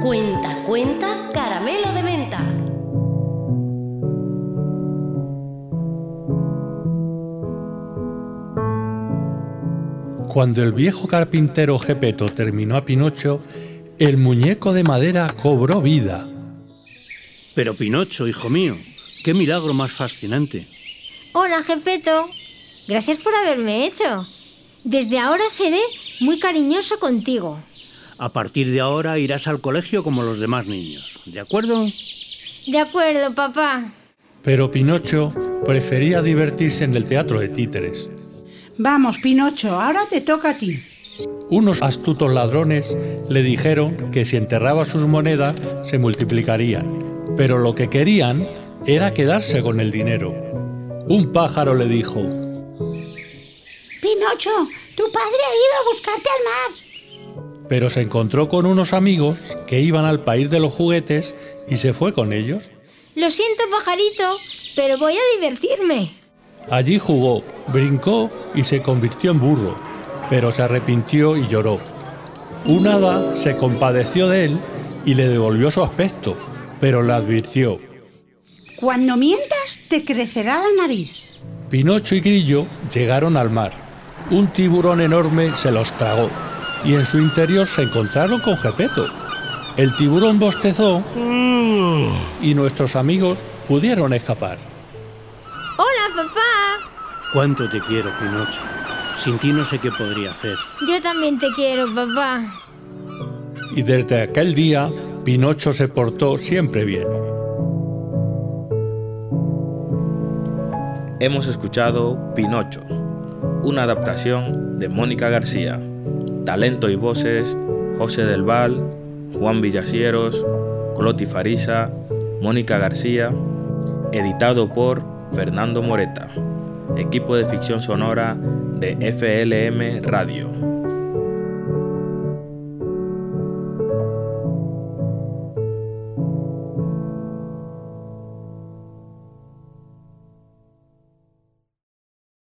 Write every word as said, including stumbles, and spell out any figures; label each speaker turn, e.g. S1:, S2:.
S1: Cuenta, cuenta, caramelo de menta.
S2: Cuando el viejo carpintero Gepetto terminó a Pinocho, el muñeco de madera cobró vida.
S3: Pero Pinocho, hijo mío, qué milagro más fascinante.
S4: Hola, Gepetto. Gracias por haberme hecho. Desde ahora seré muy cariñoso contigo.
S3: A partir de ahora irás al colegio como los demás niños, ¿de acuerdo?
S4: De acuerdo, papá.
S2: Pero Pinocho prefería divertirse en el teatro de títeres.
S5: Vamos, Pinocho, ahora te toca a ti.
S2: Unos astutos ladrones le dijeron que si enterraba sus monedas se multiplicarían, pero lo que querían era quedarse con el dinero. Un pájaro le dijo:
S5: Pinocho, tu padre ha ido a buscarte al mar.
S2: Pero se encontró con unos amigos que iban al país de los juguetes y se fue con ellos.
S4: Lo siento, pajarito, pero voy a divertirme.
S2: Allí jugó, brincó y se convirtió en burro, pero se arrepintió y lloró. Un hada se compadeció de él y le devolvió su aspecto, pero le advirtió:
S5: Cuando mientas, te crecerá la nariz.
S2: Pinocho y Grillo llegaron al mar. Un tiburón enorme se los tragó y en su interior se encontraron con Gepetto. El tiburón bostezó y nuestros amigos pudieron escapar.
S4: Hola, papá.
S3: Cuánto te quiero, Pinocho. Sin ti no sé qué podría hacer.
S4: Yo también te quiero, papá.
S2: Y desde aquel día, Pinocho se portó siempre bien.
S6: Hemos escuchado Pinocho, una adaptación de Mónica García. Talento y voces: José del Val, Juan Villasieros, Cloti Farisa, Mónica García. Editado por Fernando Moreta. Equipo de ficción sonora de F L M Radio.